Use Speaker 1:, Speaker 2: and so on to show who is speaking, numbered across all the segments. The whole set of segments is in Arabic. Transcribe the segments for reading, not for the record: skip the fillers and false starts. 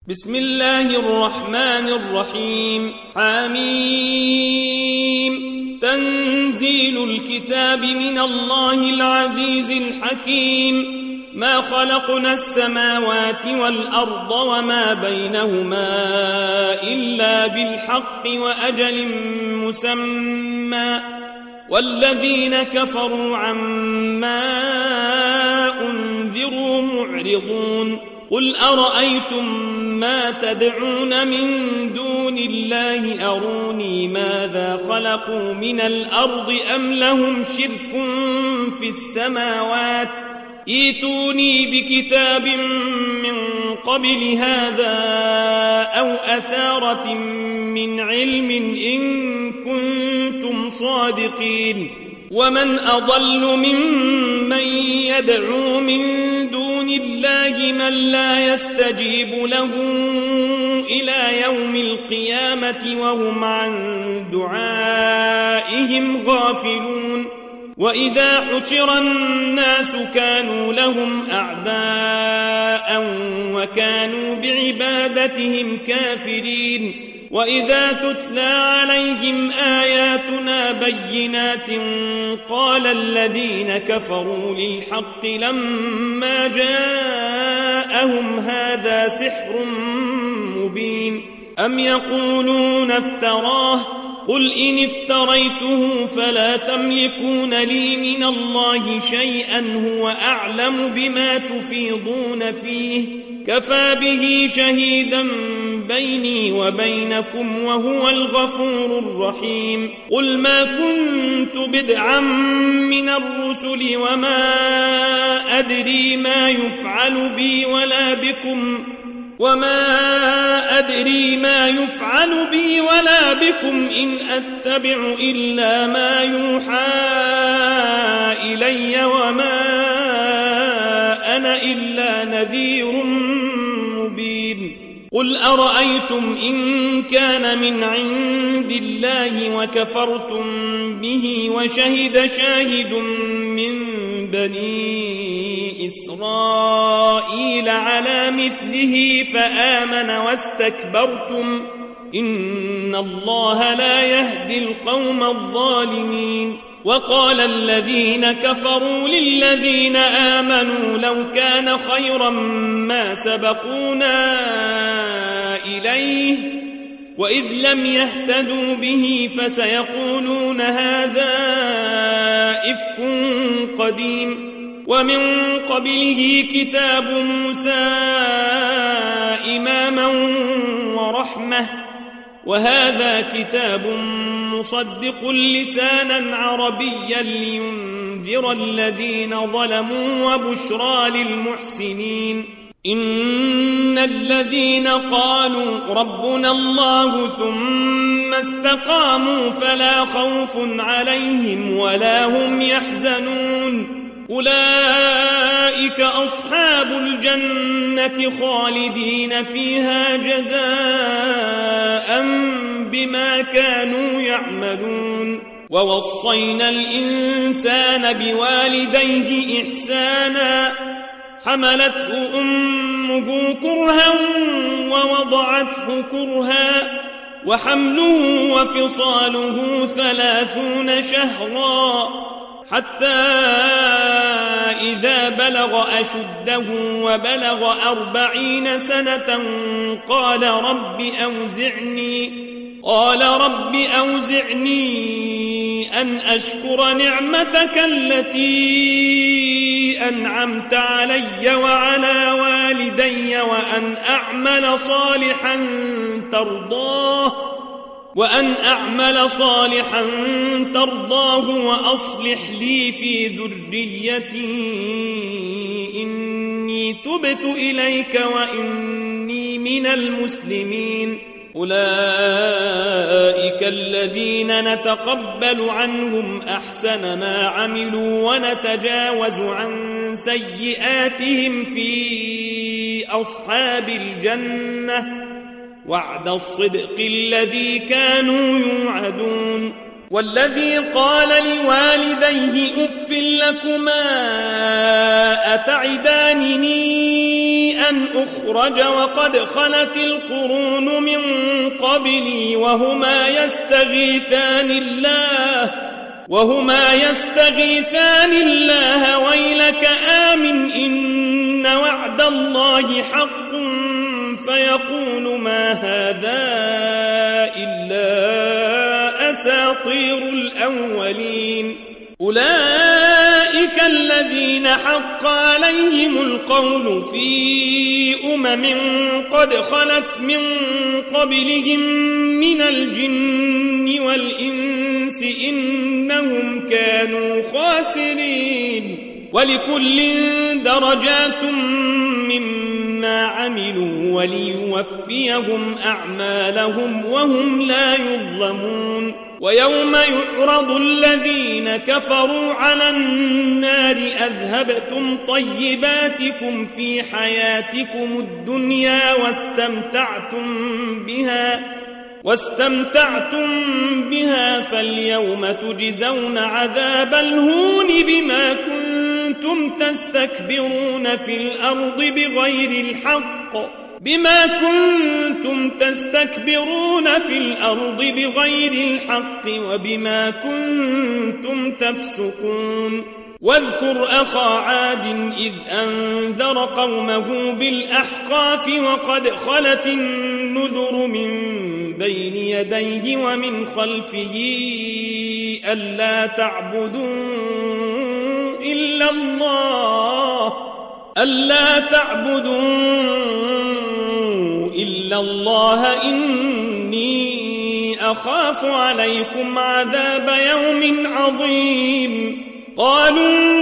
Speaker 1: بسم الله الرحمن الرحيم. حميم. تنزيل الكتاب من الله العزيز الحكيم. ما خلقنا السماوات والأرض وما بينهما إلا بالحق وأجل مسمى والذين كفروا عما أنذروا معرضون. قل أرأيتم ما تدعون من دون الله أروني ماذا خلقوا من الأرض أم لهم شرك في السماوات ائتوني بكتاب من قبل هذا أو أثارة من علم إن كنتم صادقين. ومن أضل ممن يدعو من دون الله من لا يستجيب له إلى يوم القيامة وهم عن دعائهم غافلون. وإذا حشر الناس كانوا لهم أعداء وكانوا بعبادتهم كافرين. وإذا تتلى عليهم آياتنا بينات قال الذين كفروا للحق لما جاءهم هذا سحر مبين. أم يقولون افتراه قل إن افتريته فلا تملكون لي من الله شيئا هو أعلم بما تفيضون فيه كفى به شهيدا بيني وبينكم وهو الغفور الرحيم. قل ما كنت بدعا من الرسل وما أدري ما يفعل بي ولا بكم إن أتبع إلا ما يوحى إلي وما أنا إلا نذير مبين. قل أرأيتم إن كان من عند الله وكفرتم به وشهد شاهد من بني إسرائيل على مثله فآمن واستكبرتم إن الله لا يهدي القوم الظالمين. وقال الذين كفروا للذين آمنوا لو كان خيرا ما سبقونا إليه وإذ لم يهتدوا به فسيقولون هذا إفك قديم. ومن قبله كتاب موسى إماما ورحمة وهذا كتاب مصدق لسانا عربيا لينذر الذين ظلموا وبشرى للمحسنين. إن الذين قالوا ربنا الله ثم استقاموا فلا خوف عليهم ولا هم يحزنون أولئك أصحاب الجنة خالدين فيها جزاء بما كانوا يعملون. ووصينا الإنسان بوالديه إحسانا حملته أمه كرها ووضعته كرها وحمله وفصاله 30 شهرا حتى إذا بلغ أشده وبلغ 40 سنة قال رب أوزعني أن أشكر نعمتك التي أنعمت علي وعلى والدي وأن أعمل صالحا ترضاه وأصلح لي في ذريتي إني تبت إليك وإني من المسلمين. أولئك الذين نتقبل عنهم أحسن ما عملوا ونتجاوز عن سيئاتهم في أصحاب الجنة وعد الصدق الذي كانوا يوعدون. والذي قال لوالديه أف لكما أتعدانني أن أخرج وقد خلت القرون من قبلي وهما يستغيثان الله ويلك آمن إن وعد الله حق فيقول ما هذا إلا أساطير الأولين أولئك الذين حق عليهم القول في قد خلت من قبلهم من الجن والإنس إنهم كانوا خاسرين ولكل درجات مما عملوا وليوفيهم أعمالهم وهم لا يظلمون ويوم يعرض الذين كفروا على النار أذهبتم طيباتكم في حياتكم الدنيا واستمتعتم بها فاليوم تجزون عذاب الهون بما كنتم تستكبرون في الأرض بغير الحق وبما كنتم تفسقون واذكر أخا عاد إذ أنذر قومه بالأحقاف وقد خلت النذر من بين يديه ومن خلفه ألا تعبدوا إلا الله إني أخاف عليكم عذاب يوم عظيم قالوا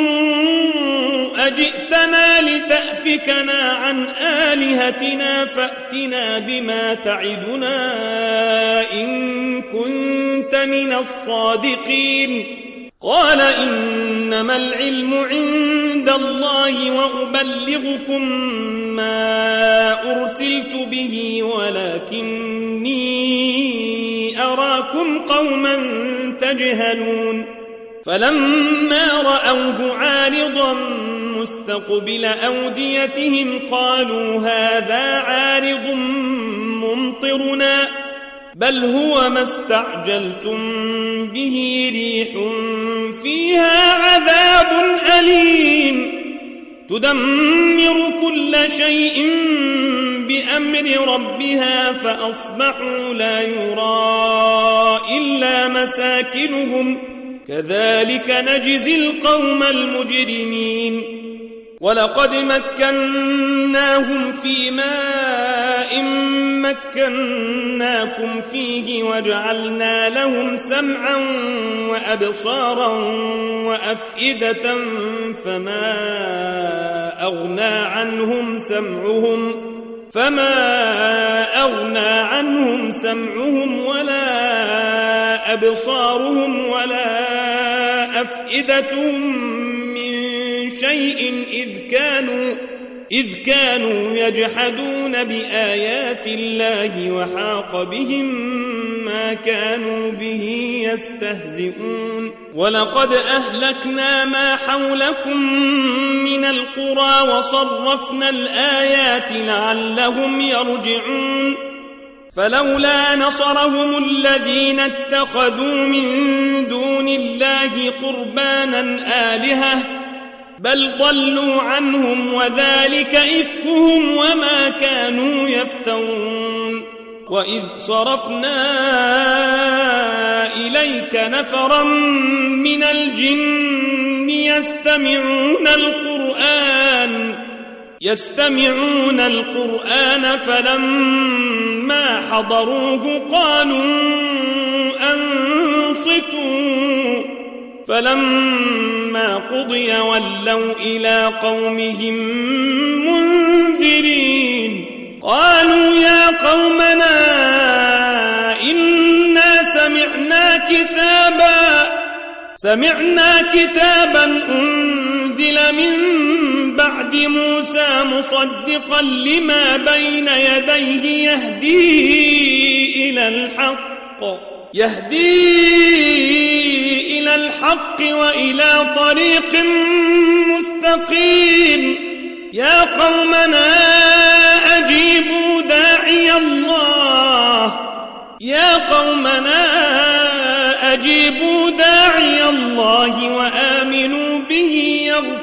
Speaker 1: أجئتنا لتأفكنا عن آلهتنا فأتنا بما تعدنا إن كنت من الصادقين قال إنما العلم عند الله وأبلغكم ما أرسلت به ولكني أراكم قوما تجهلون فلما رأوه عارضا مستقبل أوديتهم قالوا هذا عارض ممطرنا بل هو ما استعجلتم به ريح فيها عذاب أليم تدمر كل شيء بأمر ربها فأصبحوا لا يرى إلا مساكنهم كذلك نجزي القوم المجرمين ولقد مكناهم في ماء مكناكم فيه وجعلنا لهم سمعا وأبصارا وأفئدة فما أغنى عنهم سمعهم ولا أبصارهم ولا أفئدتهم من شيء إذ كانوا يجحدون بآيات الله وحاق بهم ما كانوا به يستهزئون ولقد أهلكنا ما حولكم من القرى وصرفنا الآيات لعلهم يرجعون فلولا نصرهم الذين اتخذوا من دون الله قربانا آلهة بل ضلوا عنهم وذلك إفكهم وما كانوا يفترون وإذ صرفنا إليك نفرا من الجن يستمعون القرآن فلما حضروه قالوا أنصتوا فلما قضي ولوا إلى قومهم منذرين قالوا يا قومنا إنا سمعنا كتابا أنزل من بعد موسى مصدقا لما بين يديه يهدي إلى الحق وإلى طريق مستقيم يا قومنا أجيبوا داعي الله أجيبوا داعي الله وآمنوا به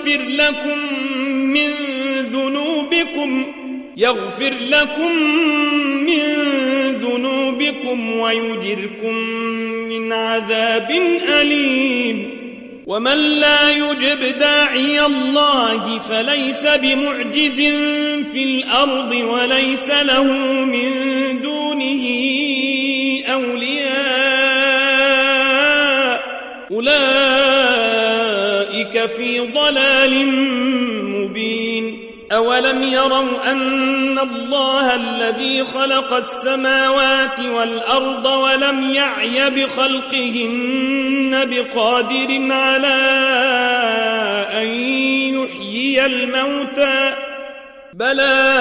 Speaker 1: يغفر لكم من ذنوبكم ويجركم من عذاب أليم ومن لا يجب داعي الله فليس بمعجز في الأرض وليس له من دونه أولياء أولئك في ضلال مبين أولم يروا أن الله الذي خلق السماوات والأرض ولم يعي بخلقهن بقادر على أن يحيي الموتى بلى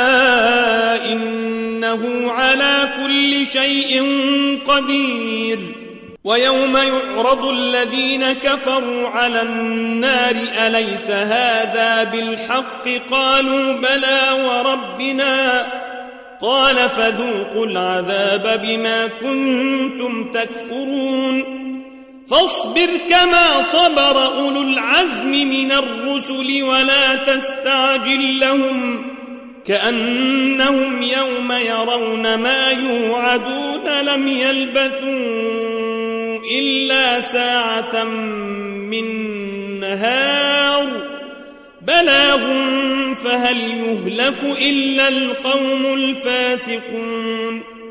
Speaker 1: إنه على كل شيء قدير ويوم يعرض الذين كفروا على النار أليس هذا بالحق قالوا بلى وربنا قال فذوقوا العذاب بما كنتم تكفرون فاصبر كما صبر أولو العزم من الرسل ولا تستعجل لهم كأنهم يوم يرون ما يوعدون لم يلبثوا إلا ساعة من نهار بلاغ فهل يهلك إلا القوم الفاسقون